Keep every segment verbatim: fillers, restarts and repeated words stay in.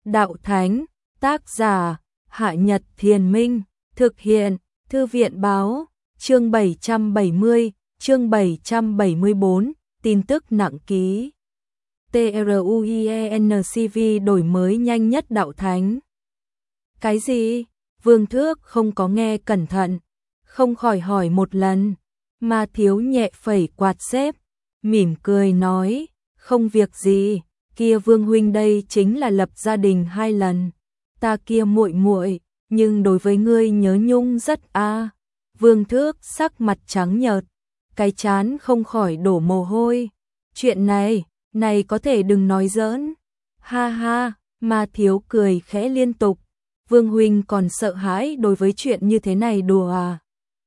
Đạo Thánh, tác giả, Hạ Nhật Thiền Minh, thực hiện, Thư viện Báo, chương bảy trăm bảy mươi, chương bảy trăm bảy mươi tư, tin tức nặng ký. TRUIENCV đổi mới nhanh nhất Đạo Thánh. Cái gì? Vương Thước không có nghe cẩn thận, không khỏi hỏi một lần, mà thiếu nhẹ phẩy quạt xếp, mỉm cười nói, không việc gì, kia Vương huynh đây chính là lập gia đình hai lần, ta kia muội muội, nhưng đối với ngươi nhớ nhung rất a. À. Vương Thước sắc mặt trắng nhợt, cái trán không khỏi đổ mồ hôi. Chuyện này, này có thể đừng nói giỡn. Ha ha, mà thiếu cười khẽ liên tục. Vương huynh còn sợ hãi đối với chuyện như thế này đùa à?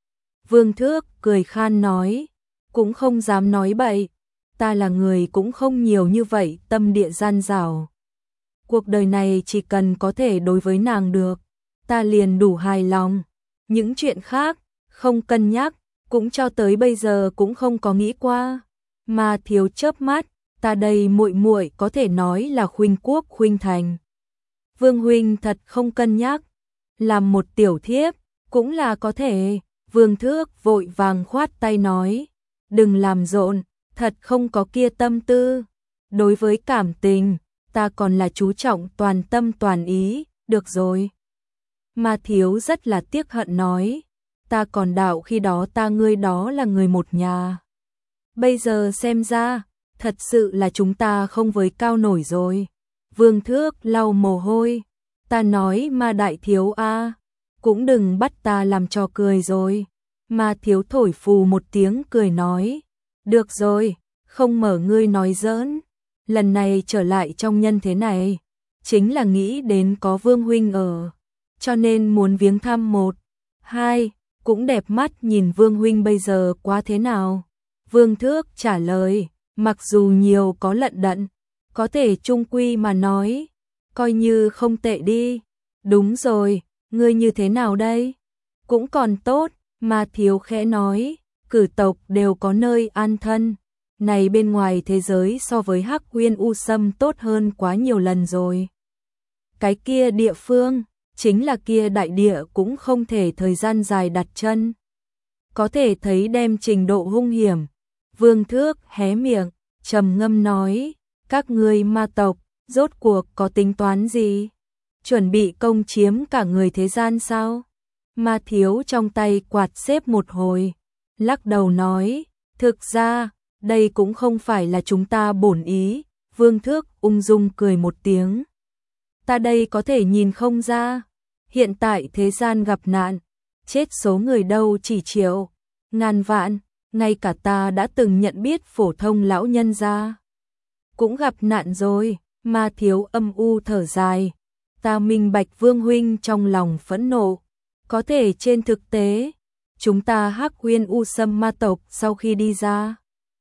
Vương Thước cười khan nói, cũng không dám nói bậy, ta là người cũng không nhiều như vậy, tâm địa gian dảo. Cuộc đời này chỉ cần có thể đối với nàng được, ta liền đủ hài lòng. Những chuyện khác, không cân nhắc, cũng cho tới bây giờ cũng không có nghĩ qua. Mà thiếu chớp mắt, ta đây muội muội có thể nói là khuynh quốc khuynh thành. Vương huynh thật không cân nhắc, làm một tiểu thiếp, cũng là có thể. Vương Thước vội vàng khoát tay nói, đừng làm rộn, thật không có kia tâm tư. Đối với cảm tình, ta còn là chú trọng toàn tâm toàn ý, được rồi. Mà thiếu rất là tiếc hận nói, ta còn đạo khi đó ta ngươi đó là người một nhà. Bây giờ xem ra, thật sự là chúng ta không với cao nổi rồi. Vương Thước lau mồ hôi, ta nói mà đại thiếu a, cũng đừng bắt ta làm trò cười rồi. Mà thiếu thổi phù một tiếng cười nói, được rồi, không mở ngươi nói giỡn, lần này trở lại trong nhân thế này, chính là nghĩ đến có Vương huynh ở, cho nên muốn viếng thăm một, hai, cũng đẹp mắt nhìn Vương huynh bây giờ quá thế nào. Vương Thước trả lời, mặc dù nhiều có lận đận, có thể chung quy mà nói, coi như không tệ đi. Đúng rồi, ngươi như thế nào đây? Cũng còn tốt, mà thiếu khẽ nói, cử tộc đều có nơi an thân. Này bên ngoài thế giới so với Hắc Uyên U Sâm tốt hơn quá nhiều lần rồi. Cái kia địa phương, chính là kia đại địa cũng không thể thời gian dài đặt chân. Có thể thấy đem trình độ hung hiểm. Vương Thước hé miệng, trầm ngâm nói, các ngươi ma tộc, rốt cuộc có tính toán gì? Chuẩn bị công chiếm cả người thế gian sao? Ma thiếu trong tay quạt xếp một hồi, lắc đầu nói, thực ra, đây cũng không phải là chúng ta bổn ý. Vương Thước ung dung cười một tiếng. Ta đây có thể nhìn không ra, hiện tại thế gian gặp nạn, chết số người đâu chỉ triệu, ngàn vạn, ngay cả ta đã từng nhận biết phổ thông lão nhân gia cũng gặp nạn rồi. Ma thiếu âm u thở dài, ta minh bạch Vương huynh trong lòng phẫn nộ, có thể trên thực tế, chúng ta Hắc Uyên U Sâm ma tộc sau khi đi ra,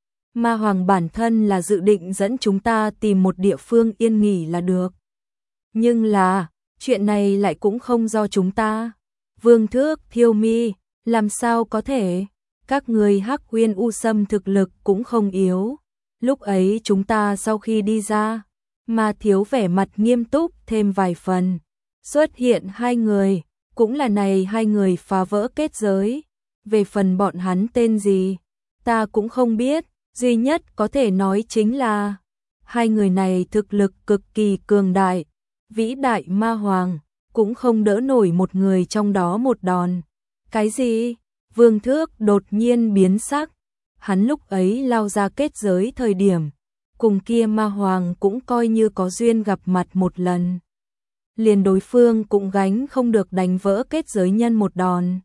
Ma Hoàng bản thân là dự định dẫn chúng ta tìm một địa phương yên nghỉ là được. Nhưng là, chuyện này lại cũng không do chúng ta. Vương Thước thiêu mi, làm sao có thể? Các người Hắc Uyên U Sâm thực lực cũng không yếu. Lúc ấy chúng ta sau khi đi ra, mà thiếu vẻ mặt nghiêm túc thêm vài phần. Xuất hiện hai người, cũng là này hai người phá vỡ kết giới. Về phần bọn hắn tên gì, ta cũng không biết. Duy nhất có thể nói chính là hai người này thực lực cực kỳ cường đại, vĩ đại ma hoàng, cũng không đỡ nổi một người trong đó một đòn. Cái gì? Vương Thước đột nhiên biến sắc, hắn lúc ấy lao ra kết giới thời điểm, cùng kia ma hoàng cũng coi như có duyên gặp mặt một lần. Liền đối phương cũng gánh không được đánh vỡ kết giới nhân một đòn.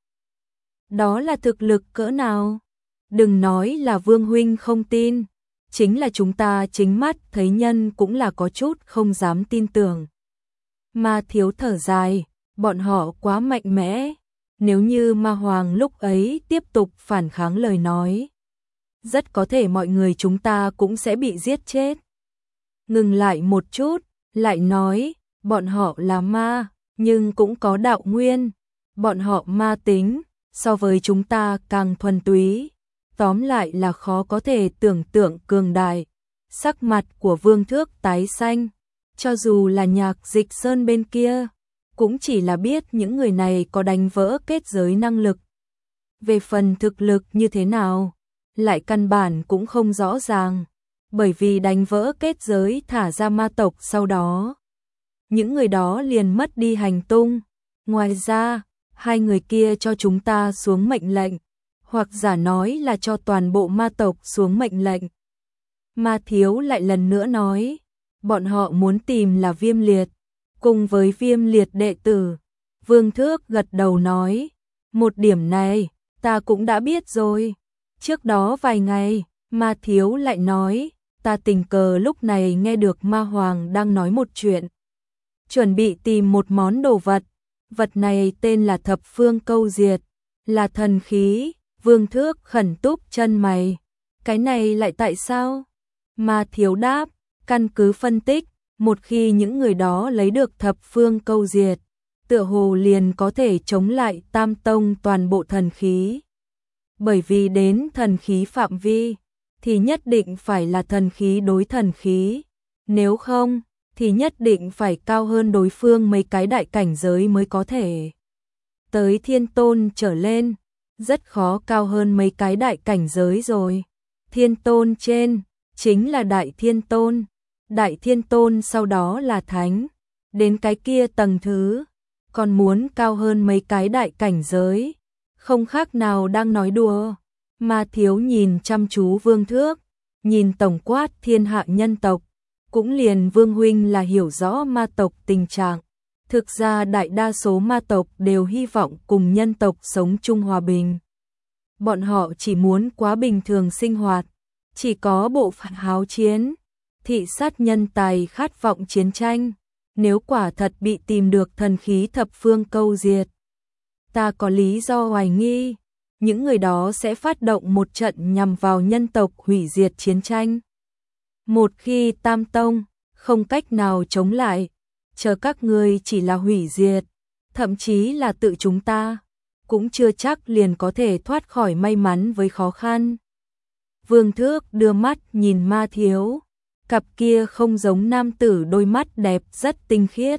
Đó là thực lực cỡ nào? Đừng nói là Vương huynh không tin, chính là chúng ta chính mắt thấy nhân cũng là có chút không dám tin tưởng. Ma thiếu thở dài, bọn họ quá mạnh mẽ, nếu như ma hoàng lúc ấy tiếp tục phản kháng lời nói, rất có thể mọi người chúng ta cũng sẽ bị giết chết. Ngừng lại một chút, lại nói, bọn họ là ma, nhưng cũng có đạo nguyên, bọn họ ma tính, so với chúng ta càng thuần túy. Tóm lại là khó có thể tưởng tượng cường đại. Sắc mặt của Vương Thước tái xanh, cho dù là Nhạc Dịch Sơn bên kia, cũng chỉ là biết những người này có đánh vỡ kết giới năng lực. Về phần thực lực như thế nào, lại căn bản cũng không rõ ràng, bởi vì đánh vỡ kết giới thả ra ma tộc sau đó. Những người đó liền mất đi hành tung. Ngoài ra, hai người kia cho chúng ta xuống mệnh lệnh, hoặc giả nói là cho toàn bộ ma tộc xuống mệnh lệnh. Ma Thiếu lại lần nữa nói, bọn họ muốn tìm là Viêm Liệt, cùng với Viêm Liệt đệ tử. Vương Thước gật đầu nói, một điểm này, ta cũng đã biết rồi. Trước đó vài ngày, Ma Thiếu lại nói, ta tình cờ lúc này nghe được Ma Hoàng đang nói một chuyện. Chuẩn bị tìm một món đồ vật, vật này tên là Thập Phương Câu Diệt, là thần khí. Vương Thước khẩn túc chân mày, cái này lại tại sao? Ma Thiếu đáp, căn cứ phân tích, một khi những người đó lấy được Thập Phương Câu Diệt, tựa hồ liền có thể chống lại Tam Tông toàn bộ thần khí. Bởi vì đến thần khí phạm vi, thì nhất định phải là thần khí đối thần khí, nếu không, thì nhất định phải cao hơn đối phương mấy cái đại cảnh giới mới có thể. Tới Thiên Tôn trở lên, rất khó cao hơn mấy cái đại cảnh giới rồi. Thiên Tôn trên, chính là Đại Thiên Tôn. Đại Thiên Tôn sau đó là Thánh. Đến cái kia tầng thứ, còn muốn cao hơn mấy cái đại cảnh giới. Không khác nào đang nói đùa. Ma Thiếu nhìn chăm chú Vương Thước, nhìn tổng quát thiên hạ nhân tộc. Cũng liền Vương Huynh là hiểu rõ ma tộc tình trạng. Thực ra đại đa số ma tộc đều hy vọng cùng nhân tộc sống chung hòa bình. Bọn họ chỉ muốn quá bình thường sinh hoạt, chỉ có bộ phận háo chiến, thị sát nhân tài khát vọng chiến tranh. Nếu quả thật bị tìm được thần khí Thập Phương Câu Diệt, ta có lý do hoài nghi, những người đó sẽ phát động một trận nhằm vào nhân tộc hủy diệt chiến tranh. Một khi Tam Tông không cách nào chống lại, chờ các ngươi chỉ là hủy diệt, thậm chí là tự chúng ta, cũng chưa chắc liền có thể thoát khỏi may mắn với khó khăn. Vương Thước đưa mắt nhìn Ma Thiếu, cặp kia không giống nam tử đôi mắt đẹp rất tinh khiết.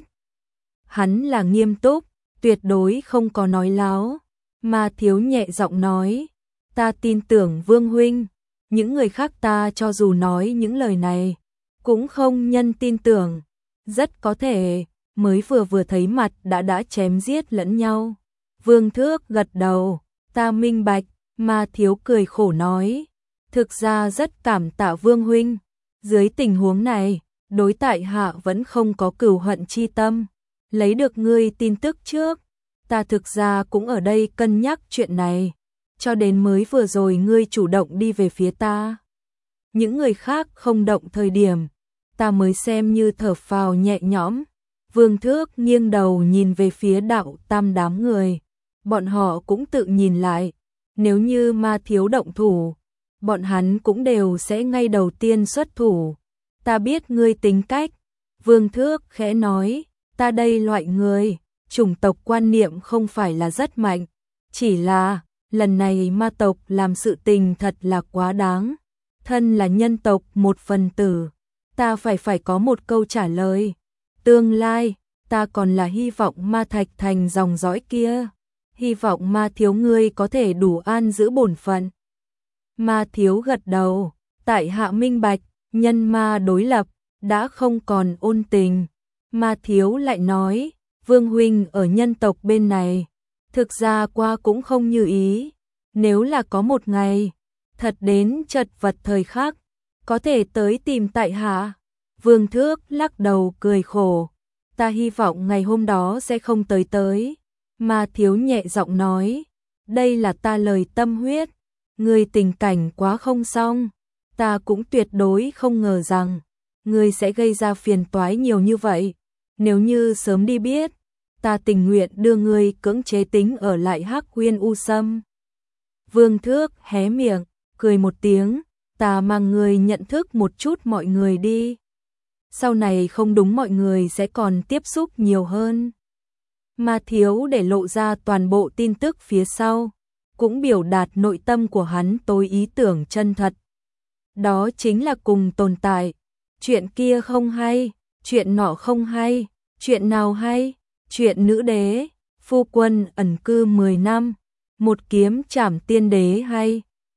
Hắn là nghiêm túc, tuyệt đối không có nói láo. Ma Thiếu nhẹ giọng nói, ta tin tưởng Vương Huynh, những người khác ta cho dù nói những lời này, cũng không nhân tin tưởng. Rất có thể, mới vừa vừa thấy mặt đã đã chém giết lẫn nhau. Vương Thước gật đầu, ta minh bạch. Ma Thiếu cười khổ nói, thực ra rất cảm tạ Vương Huynh. Dưới tình huống này, đối tại hạ vẫn không có cừu hận chi tâm. Lấy được ngươi tin tức trước, ta thực ra cũng ở đây cân nhắc chuyện này. Cho đến mới vừa rồi ngươi chủ động đi về phía ta. Những người khác không động thời điểm, ta mới xem như thở phào nhẹ nhõm. Vương Thước nghiêng đầu nhìn về phía Đạo Tam đám người. Bọn họ cũng tự nhìn lại. Nếu như Ma Thiếu động thủ, bọn hắn cũng đều sẽ ngay đầu tiên xuất thủ. Ta biết ngươi tính cách. Vương Thước khẽ nói, ta đây loại người, chủng tộc quan niệm không phải là rất mạnh. Chỉ là, lần này ma tộc làm sự tình thật là quá đáng. Thân là nhân tộc một phần tử, ta phải phải có một câu trả lời. Tương lai, ta còn là hy vọng Ma Thạch Thành dòng dõi kia. Hy vọng Ma Thiếu ngươi có thể đủ an giữ bổn phận. Ma Thiếu gật đầu, tại hạ minh bạch, nhân ma đối lập, đã không còn ôn tình. Ma Thiếu lại nói, Vương Huynh ở nhân tộc bên này, thực ra qua cũng không như ý. Nếu là có một ngày, thật đến chật vật thời khắc, có thể tới tìm tại hạ. Vương Thước lắc đầu cười khổ, ta hy vọng ngày hôm đó sẽ không tới tới. Ma Thiếu nhẹ giọng nói, đây là ta lời tâm huyết, ngươi tình cảnh quá không xong, ta cũng tuyệt đối không ngờ rằng ngươi sẽ gây ra phiền toái nhiều như vậy. Nếu như sớm đi biết, ta tình nguyện đưa ngươi cưỡng chế tính ở lại Hắc Huyên U Sâm. Vương Thước hé miệng, cười một tiếng, ta mang ngươi nhận thức một chút mọi người đi. Sau này không đúng mọi người sẽ còn tiếp xúc nhiều hơn. Ma Thiếu để lộ ra toàn bộ tin tức phía sau, cũng biểu đạt nội tâm của hắn tối ý tưởng chân thật. Đó chính là cùng tồn tại. Chuyện kia không hay, chuyện nọ không hay, chuyện nào hay, chuyện nữ đế, phu quân ẩn cư mười năm, một kiếm trảm tiên đế hay.